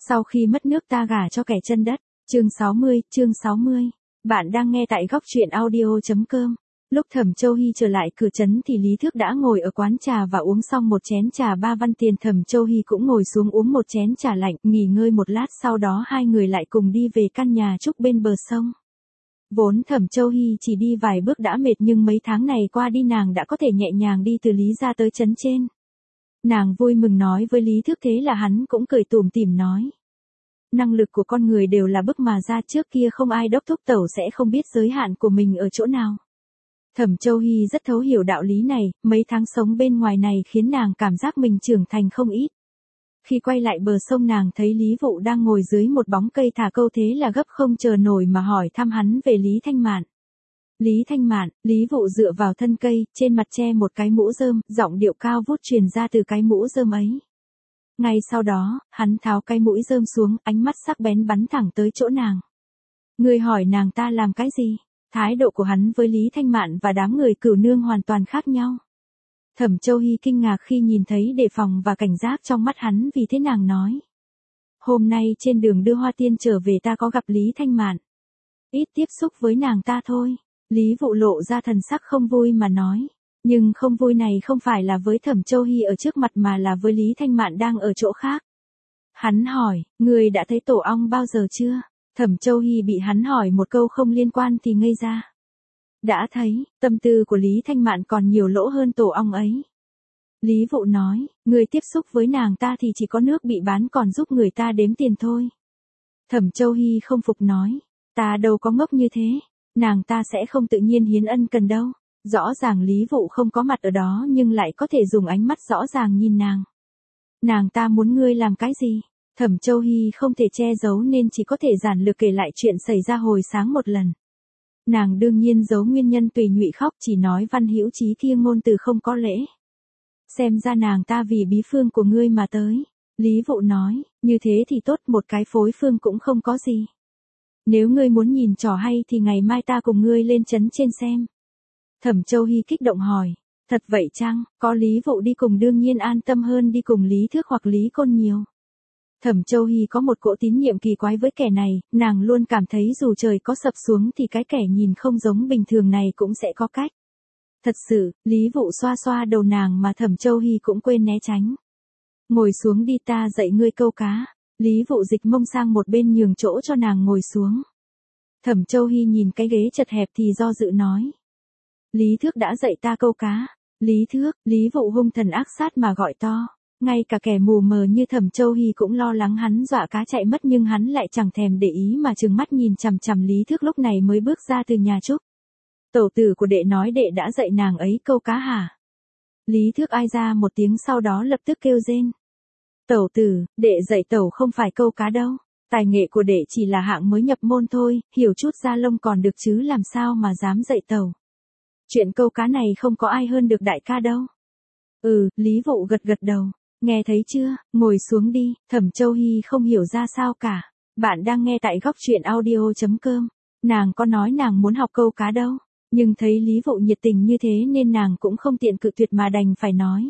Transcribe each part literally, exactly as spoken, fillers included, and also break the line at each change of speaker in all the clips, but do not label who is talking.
Sau khi mất nước ta gả cho kẻ chân đất. Chương sáu mươi, chương sáu mươi. Bạn đang nghe tại góc truyện audio chấm com. Lúc Thẩm Châu Hy trở lại cửa trấn thì Lý Thước đã ngồi ở quán trà và uống xong một chén trà ba văn tiền. Thẩm Châu Hy cũng ngồi xuống uống một chén trà lạnh, nghỉ ngơi một lát, sau đó hai người lại cùng đi về căn nhà trúc bên bờ sông. Vốn Thẩm Châu Hy chỉ đi vài bước đã mệt, nhưng mấy tháng này qua đi nàng đã có thể nhẹ nhàng đi từ Lý ra tới trấn trên. Nàng vui mừng nói với Lý Thước, thế là hắn cũng cười tủm tỉm nói. Năng lực của con người đều là bức mà ra, trước kia không ai đốc thúc tẩu sẽ không biết giới hạn của mình ở chỗ nào. Thẩm Châu Hy rất thấu hiểu đạo lý này, mấy tháng sống bên ngoài này khiến nàng cảm giác mình trưởng thành không ít. Khi quay lại bờ sông nàng thấy Lý Vụ đang ngồi dưới một bóng cây thả câu, thế là gấp không chờ nổi mà hỏi thăm hắn về Lý Thanh Mạn. Lý Thanh Mạn, Lý Vụ dựa vào thân cây, trên mặt che một cái mũ rơm, giọng điệu cao vút truyền ra từ cái mũ rơm ấy. Ngay sau đó, hắn tháo cái mũi rơm xuống, ánh mắt sắc bén bắn thẳng tới chỗ nàng. Người hỏi nàng ta làm cái gì? Thái độ của hắn với Lý Thanh Mạn và đám người Cửu Nương hoàn toàn khác nhau. Thẩm Châu Hy kinh ngạc khi nhìn thấy đề phòng và cảnh giác trong mắt hắn, vì thế nàng nói. Hôm nay trên đường đưa Hoa Tiên trở về ta có gặp Lý Thanh Mạn. Ít tiếp xúc với nàng ta thôi. Lý Vụ lộ ra thần sắc không vui mà nói. Nhưng không vui này không phải là với Thẩm Châu Hy ở trước mặt mà là với Lý Thanh Mạn đang ở chỗ khác. Hắn hỏi, người đã thấy tổ ong bao giờ chưa? Thẩm Châu Hy bị hắn hỏi một câu không liên quan thì ngây ra. Đã thấy, tâm tư của Lý Thanh Mạn còn nhiều lỗ hơn tổ ong ấy. Lý Vụ nói, người tiếp xúc với nàng ta thì chỉ có nước bị bán còn giúp người ta đếm tiền thôi. Thẩm Châu Hy không phục nói, ta đâu có ngốc như thế, nàng ta sẽ không tự nhiên hiến ân cần đâu. Rõ ràng Lý Vụ không có mặt ở đó nhưng lại có thể dùng ánh mắt rõ ràng nhìn nàng. Nàng ta muốn ngươi làm cái gì? Thẩm Châu Hy không thể che giấu nên chỉ có thể giản lược kể lại chuyện xảy ra hồi sáng một lần. Nàng đương nhiên giấu nguyên nhân tùy nhụy khóc, chỉ nói Văn Hữu Chí kia ngôn từ không có lễ. Xem ra nàng ta vì bí phương của ngươi mà tới. Lý Vụ nói, như thế thì tốt, một cái phối phương cũng không có gì. Nếu ngươi muốn nhìn trò hay thì ngày mai ta cùng ngươi lên trấn trên xem. Thẩm Châu Hy kích động hỏi, thật vậy chăng? Có Lý Vụ đi cùng đương nhiên an tâm hơn đi cùng Lý Thước hoặc Lý Côn nhiều. Thẩm Châu Hy có một cỗ tín nhiệm kỳ quái với kẻ này, nàng luôn cảm thấy dù trời có sập xuống thì cái kẻ nhìn không giống bình thường này cũng sẽ có cách. Thật sự, Lý Vụ xoa xoa đầu nàng mà Thẩm Châu Hy cũng quên né tránh. Ngồi xuống đi, ta dạy ngươi câu cá. Lý Vụ dịch mông sang một bên nhường chỗ cho nàng ngồi xuống. Thẩm Châu Hy nhìn cái ghế chật hẹp thì do dự nói. Lý Thước đã dạy ta câu cá. Lý Thước, Lý Vụ hung thần ác sát mà gọi to. Ngay cả kẻ mù mờ như Thẩm Châu Hy cũng lo lắng hắn dọa cá chạy mất, nhưng hắn lại chẳng thèm để ý mà trừng mắt nhìn chằm chằm Lý Thước lúc này mới bước ra từ nhà trúc. Tẩu tử của đệ nói đệ đã dạy nàng ấy câu cá hả? Lý Thước ai ra một tiếng sau đó lập tức kêu rên. Tẩu tử, đệ dạy tẩu không phải câu cá đâu. Tài nghệ của đệ chỉ là hạng mới nhập môn thôi, hiểu chút da lông còn được chứ làm sao mà dám dạy tẩu. Chuyện câu cá này không có ai hơn được đại ca đâu. Ừ, Lý Vụ gật gật đầu. Nghe thấy chưa, ngồi xuống đi. Thẩm Châu Hy không hiểu ra sao cả. Bạn đang nghe tại góc truyện audio chấm com. Nàng có nói nàng muốn học câu cá đâu. Nhưng thấy Lý Vụ nhiệt tình như thế nên nàng cũng không tiện cự tuyệt mà đành phải nói.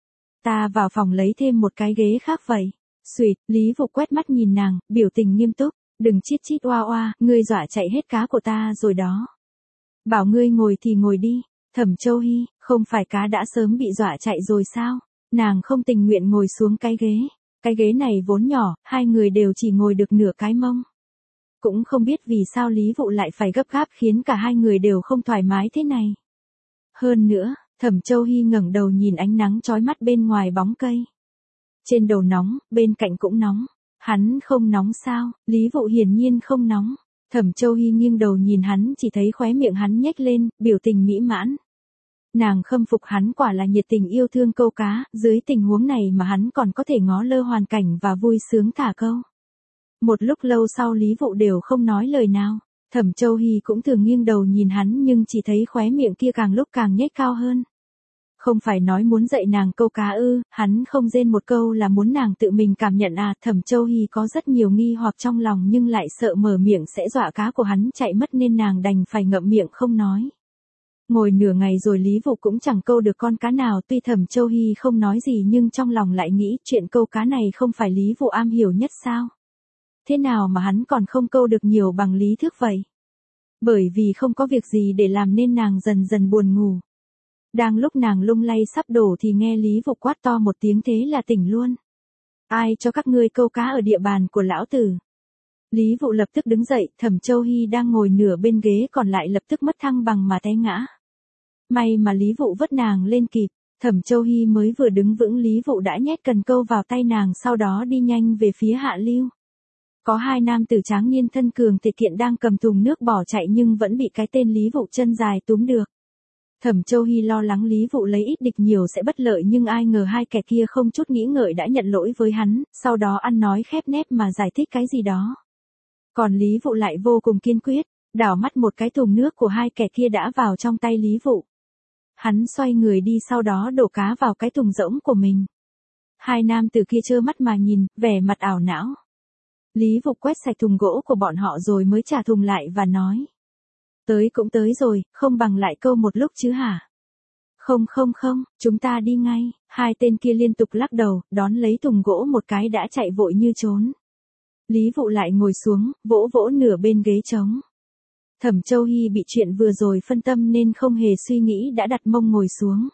Ta vào phòng lấy thêm một cái ghế khác vậy. Xuyệt, Lý Vụ quét mắt nhìn nàng, biểu tình nghiêm túc. Đừng chít chít oa oa, ngươi dọa chạy hết cá của ta rồi đó. Bảo ngươi ngồi thì ngồi đi. Thẩm Châu Hy, không phải cá đã sớm bị dọa chạy rồi sao? Nàng không tình nguyện ngồi xuống cái ghế. Cái ghế này vốn nhỏ, hai người đều chỉ ngồi được nửa cái mông. Cũng không biết vì sao Lý Vụ lại phải gấp gáp khiến cả hai người đều không thoải mái thế này. Hơn nữa, Thẩm Châu Hy ngẩng đầu nhìn ánh nắng chói mắt bên ngoài bóng cây. Trên đầu nóng, bên cạnh cũng nóng. Hắn không nóng sao? Lý Vụ hiển nhiên không nóng. Thẩm Châu Hy nghiêng đầu nhìn hắn, chỉ thấy khóe miệng hắn nhếch lên, biểu tình mỹ mãn. Nàng khâm phục hắn quả là nhiệt tình yêu thương câu cá, dưới tình huống này mà hắn còn có thể ngó lơ hoàn cảnh và vui sướng thả câu. Một lúc lâu sau Lý Vụ đều không nói lời nào. Thẩm Châu Hy cũng thường nghiêng đầu nhìn hắn nhưng chỉ thấy khóe miệng kia càng lúc càng nhếch cao hơn. Không phải nói muốn dạy nàng câu cá ư? Hắn không rên một câu là muốn nàng tự mình cảm nhận à? Thẩm Châu Hy có rất nhiều nghi hoặc trong lòng nhưng lại sợ mở miệng sẽ dọa cá của hắn chạy mất nên nàng đành phải ngậm miệng không nói. Ngồi nửa ngày rồi Lý Vụ cũng chẳng câu được con cá nào, tuy Thẩm Châu Hy không nói gì nhưng trong lòng lại nghĩ chuyện câu cá này không phải Lý Vụ am hiểu nhất sao? thế nào mà hắn còn không câu được nhiều bằng Lý Thước vậy? Bởi vì không có việc gì để làm nên nàng dần dần buồn ngủ. Đang lúc nàng lung lay sắp đổ thì nghe Lý Vụ quát to một tiếng thế là tỉnh luôn. Ai cho các ngươi câu cá ở địa bàn của lão tử? Lý Vụ lập tức đứng dậy, Thẩm Châu Hy đang ngồi nửa bên ghế còn lại lập tức mất thăng bằng mà té ngã. May mà Lý Vụ vớt nàng lên kịp, Thẩm Châu Hy mới vừa đứng vững Lý Vụ đã nhét cần câu vào tay nàng sau đó đi nhanh về phía hạ lưu. Có hai nam tử tráng niên thân cường thể kiện đang cầm thùng nước bỏ chạy nhưng vẫn bị cái tên Lý Vụ chân dài túm được. Thẩm Châu Hy lo lắng Lý Vụ lấy ít địch nhiều sẽ bất lợi nhưng ai ngờ hai kẻ kia không chút nghĩ ngợi đã nhận lỗi với hắn, sau đó ăn nói khép nép mà giải thích cái gì đó. Còn Lý Vụ lại vô cùng kiên quyết, đảo mắt một cái thùng nước của hai kẻ kia đã vào trong tay Lý Vụ. Hắn xoay người đi sau đó đổ cá vào cái thùng rỗng của mình. Hai nam tử kia trơ mắt mà nhìn, vẻ mặt ảo não. Lý Vụ quét sạch thùng gỗ của bọn họ rồi mới trả thùng lại và nói. Tới cũng tới rồi, không bằng lại câu một lúc chứ hả? Không không không, chúng ta đi ngay. Hai tên kia liên tục lắc đầu, đón lấy thùng gỗ một cái đã chạy vội như trốn. Lý Vụ lại ngồi xuống, vỗ vỗ nửa bên ghế trống. Thẩm Châu Hy bị chuyện vừa rồi phân tâm nên không hề suy nghĩ đã đặt mông ngồi xuống.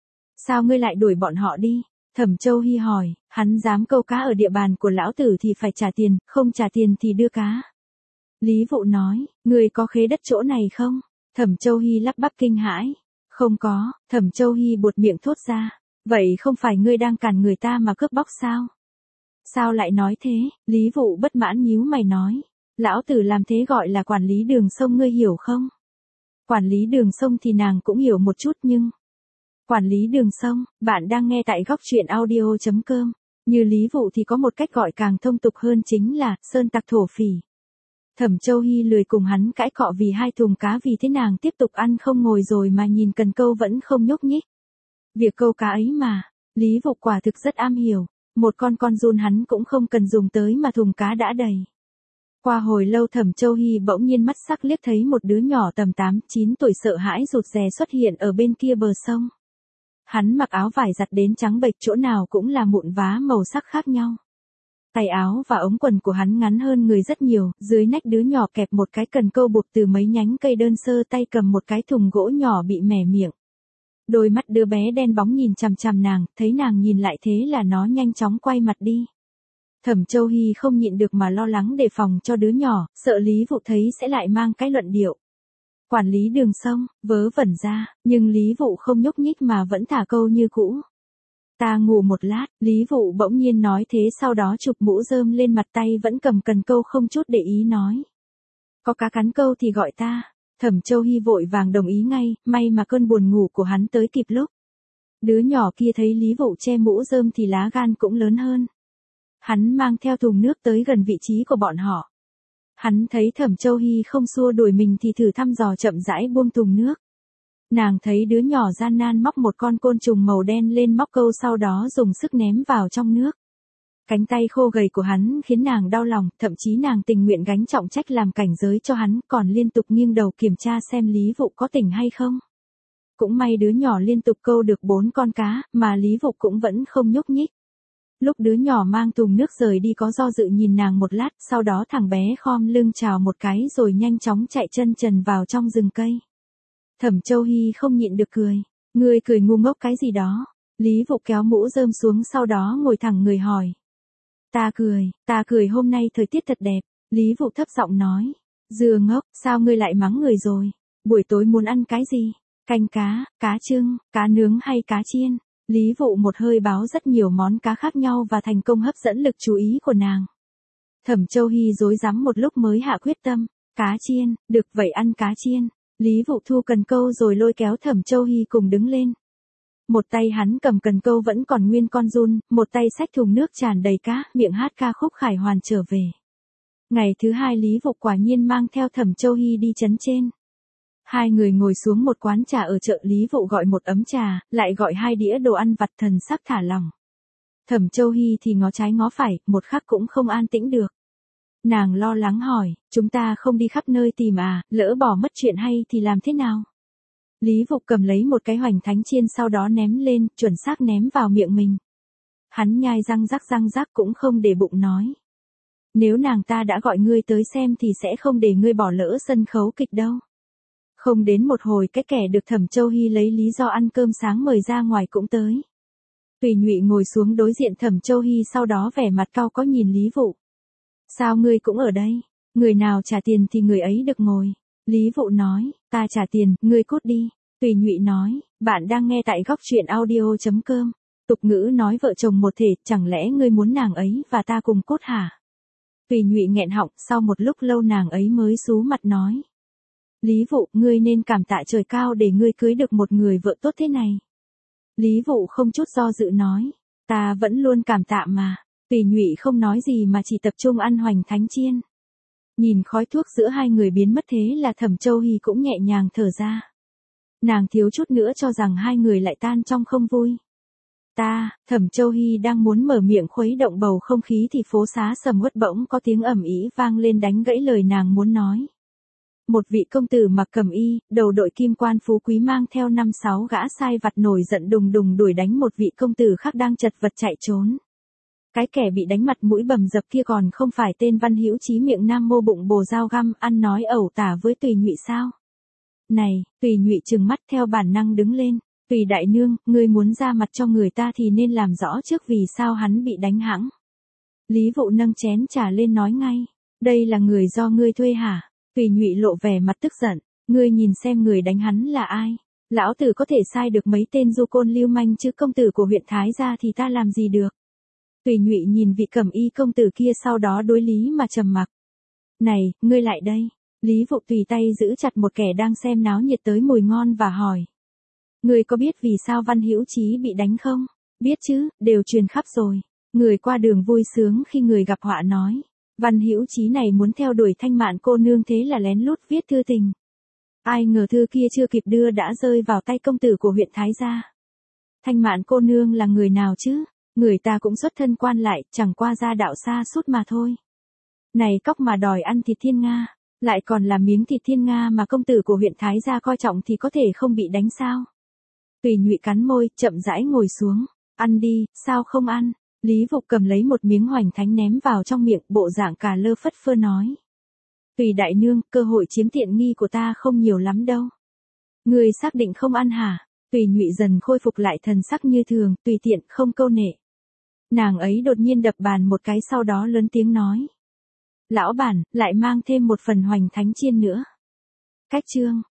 Sao ngươi lại đuổi bọn họ đi? Thẩm Châu Hy hỏi, hắn dám câu cá ở địa bàn của lão tử thì phải trả tiền, không trả tiền thì đưa cá. Lý Vụ nói, ngươi có khế đất chỗ này không? Thẩm Châu Hy lắp bắp kinh hãi. Không có, Thẩm Châu Hy buột miệng thốt ra. Vậy không phải ngươi đang cản người ta mà cướp bóc sao? Sao lại nói thế? Lý Vụ bất mãn nhíu mày nói. Lão tử làm thế gọi là quản lý đường sông ngươi hiểu không? Quản lý đường sông thì nàng cũng hiểu một chút nhưng... Quản lý đường sông, bạn đang nghe tại góc truyện audio chấm com. Như Lý Vụ thì có một cách gọi càng thông tục hơn chính là sơn tặc thổ phỉ. Thẩm Châu Hy lười cùng hắn cãi cọ vì hai thùng cá vì thế nàng tiếp tục ăn không ngồi rồi mà nhìn cần câu vẫn không nhúc nhích. Việc câu cá ấy mà, Lý Vụ quả thực rất am hiểu, một con con giun hắn cũng không cần dùng tới mà thùng cá đã đầy. Qua hồi lâu Thẩm Châu Hy bỗng nhiên mắt sắc liếc thấy một đứa nhỏ tầm tám chín tuổi sợ hãi rụt rè xuất hiện ở bên kia bờ sông. Hắn mặc áo vải giặt đến trắng bệch chỗ nào cũng là mụn vá màu sắc khác nhau. Tay áo và ống quần của hắn ngắn hơn người rất nhiều, dưới nách đứa nhỏ kẹp một cái cần câu buộc từ mấy nhánh cây đơn sơ tay cầm một cái thùng gỗ nhỏ bị mẻ miệng. Đôi mắt đứa bé đen bóng nhìn chằm chằm nàng, thấy nàng nhìn lại thế là nó nhanh chóng quay mặt đi. Thẩm Châu Hy không nhịn được mà lo lắng đề phòng cho đứa nhỏ, sợ Lý Vụ thấy sẽ lại mang cái luận điệu. Quản lý đường sông, vớ vẩn ra, nhưng Lý Vụ không nhúc nhích mà vẫn thả câu như cũ. Ta ngủ một lát, Lý Vụ bỗng nhiên nói thế sau đó chụp mũ rơm lên mặt tay vẫn cầm cần câu không chút để ý nói. Có cá cắn câu thì gọi ta. Thẩm Châu Hy vội vàng đồng ý ngay, may mà cơn buồn ngủ của hắn tới kịp lúc. Đứa nhỏ kia thấy Lý Vụ che mũ rơm thì lá gan cũng lớn hơn. Hắn mang theo thùng nước tới gần vị trí của bọn họ. Hắn thấy Thẩm Châu Hy không xua đuổi mình thì thử thăm dò chậm rãi buông thùng nước. Nàng thấy đứa nhỏ gian nan móc một con côn trùng màu đen lên móc câu sau đó dùng sức ném vào trong nước. Cánh tay khô gầy của hắn khiến nàng đau lòng, thậm chí nàng tình nguyện gánh trọng trách làm cảnh giới cho hắn còn liên tục nghiêng đầu kiểm tra xem Lý Vụ có tỉnh hay không. Cũng may đứa nhỏ liên tục câu được bốn con cá, mà Lý Vụ cũng vẫn không nhúc nhích. Lúc đứa nhỏ mang thùng nước rời đi có do dự nhìn nàng một lát, sau đó thằng bé khom lưng chào một cái rồi nhanh chóng chạy chân trần vào trong rừng cây. Thẩm Châu Hy không nhịn được cười. Ngươi cười ngu ngốc cái gì đó? Lý Vụ kéo mũ rơm xuống sau đó ngồi thẳng người hỏi. Ta cười, ta cười hôm nay thời tiết thật đẹp. Lý Vụ thấp giọng nói. Dừa ngốc, sao ngươi lại mắng người rồi? Buổi tối muốn ăn cái gì? Canh cá, cá trưng, cá nướng hay cá chiên? Lý Vụ một hơi báo rất nhiều món cá khác nhau và thành công hấp dẫn lực chú ý của nàng. Thẩm Châu Hy rối rắm một lúc mới hạ quyết tâm. Cá chiên, được vậy ăn cá chiên. Lý Vụ thu cần câu rồi lôi kéo Thẩm Châu Hy cùng đứng lên. Một tay hắn cầm cần câu vẫn còn nguyên con giun, một tay xách thùng nước tràn đầy cá, miệng hát ca khúc khải hoàn trở về. Ngày thứ hai Lý Vụ quả nhiên mang theo Thẩm Châu Hy đi trấn trên. Hai người ngồi xuống một quán trà ở chợ, Lý Vụ gọi một ấm trà, lại gọi hai đĩa đồ ăn vặt, thần sắc thả lỏng. Thẩm Châu Hy thì ngó trái ngó phải, một khắc cũng không an tĩnh được. Nàng lo lắng hỏi, chúng ta không đi khắp nơi tìm à, lỡ bỏ mất chuyện hay thì làm thế nào? Lý Vụ cầm lấy một cái hoành thánh chiên sau đó ném lên, chuẩn xác ném vào miệng mình. Hắn nhai răng rắc răng rắc cũng không để bụng nói. Nếu nàng ta đã gọi ngươi tới xem thì sẽ không để ngươi bỏ lỡ sân khấu kịch đâu. Không đến một hồi cái kẻ được Thẩm Châu Hy lấy lý do ăn cơm sáng mời ra ngoài cũng tới. Tùy Nhụy ngồi xuống đối diện Thẩm Châu Hy, sau đó vẻ mặt cau có nhìn Lý Vụ. Sao ngươi cũng ở đây? Người nào trả tiền thì người ấy được ngồi. Lý Vụ nói, ta trả tiền, ngươi cút đi. Tùy Nhụy nói, bạn đang nghe tại góc truyện audio chấm com. Tục ngữ nói vợ chồng một thể, chẳng lẽ ngươi muốn nàng ấy và ta cùng cút hả? Tùy Nhụy nghẹn họng, sau một lúc lâu nàng ấy mới xú mặt nói. Lý Vụ, ngươi nên cảm tạ trời cao để ngươi cưới được một người vợ tốt thế này. Lý Vụ không chút do dự nói, ta vẫn luôn cảm tạ mà. Tùy Nhụy không nói gì mà chỉ tập trung ăn hoành thánh chiên. Nhìn khói thuốc giữa hai người biến mất, thế là Thẩm Châu Hy cũng nhẹ nhàng thở ra. Nàng thiếu chút nữa cho rằng hai người lại tan trong không vui. Ta, Thẩm Châu Hy đang muốn mở miệng khuấy động bầu không khí thì phố xá sầm uất bỗng có tiếng ầm ĩ vang lên đánh gãy lời nàng muốn nói. Một vị công tử mặc cẩm y, đầu đội kim quan phú quý mang theo năm sáu gã sai vặt nổi giận đùng đùng đuổi đánh một vị công tử khác đang chật vật chạy trốn. Cái kẻ bị đánh mặt mũi bầm dập kia còn không phải tên Văn Hữu Chí miệng nam mô bụng bồ dao găm ăn nói ẩu tả với Tùy Nhụy sao? Này, Tùy Nhụy trừng mắt theo bản năng đứng lên. Tùy đại nương, ngươi muốn ra mặt cho người ta thì nên làm rõ trước vì sao hắn bị đánh hãng. Lý Vụ nâng chén trà lên nói ngay, đây là người do ngươi thuê hả? Tùy Nhụy lộ vẻ mặt tức giận, ngươi nhìn xem người đánh hắn là ai? Lão tử có thể sai được mấy tên du côn lưu manh chứ công tử của huyện Thái gia thì ta làm gì được? Tùy Nhụy nhìn vị cẩm y công tử kia sau đó đối Lý mà trầm mặc. Này, ngươi lại đây. Lý Vụ tùy tay giữ chặt một kẻ đang xem náo nhiệt tới mùi ngon và hỏi. Ngươi có biết vì sao Văn Hữu Chí bị đánh không? Biết chứ, đều truyền khắp rồi. Người qua đường vui sướng khi người gặp họa nói. Văn Hữu Chí này muốn theo đuổi Thanh Mạn cô nương, thế là lén lút viết thư tình. Ai ngờ thư kia chưa kịp đưa đã rơi vào tay công tử của huyện Thái gia. Thanh Mạn cô nương là người nào chứ? Người ta cũng xuất thân quan lại, chẳng qua gia đạo xa sút mà thôi. Này cóc mà đòi ăn thịt thiên nga, lại còn là miếng thịt thiên nga mà công tử của huyện Thái gia coi trọng thì có thể không bị đánh sao? Tùy Nhụy cắn môi, chậm rãi ngồi xuống. Ăn đi, sao không ăn? Lý Vụ cầm lấy một miếng hoành thánh ném vào trong miệng, bộ dạng cà lơ phất phơ nói. Tùy đại nương, cơ hội chiếm tiện nghi của ta không nhiều lắm đâu. Ngươi xác định không ăn hả? Tùy Nhụy dần khôi phục lại thần sắc như thường, tùy tiện, không câu nệ. Nàng ấy đột nhiên đập bàn một cái, sau đó lớn tiếng nói. Lão bản, lại mang thêm một phần hoành thánh chiên nữa. Cách chương.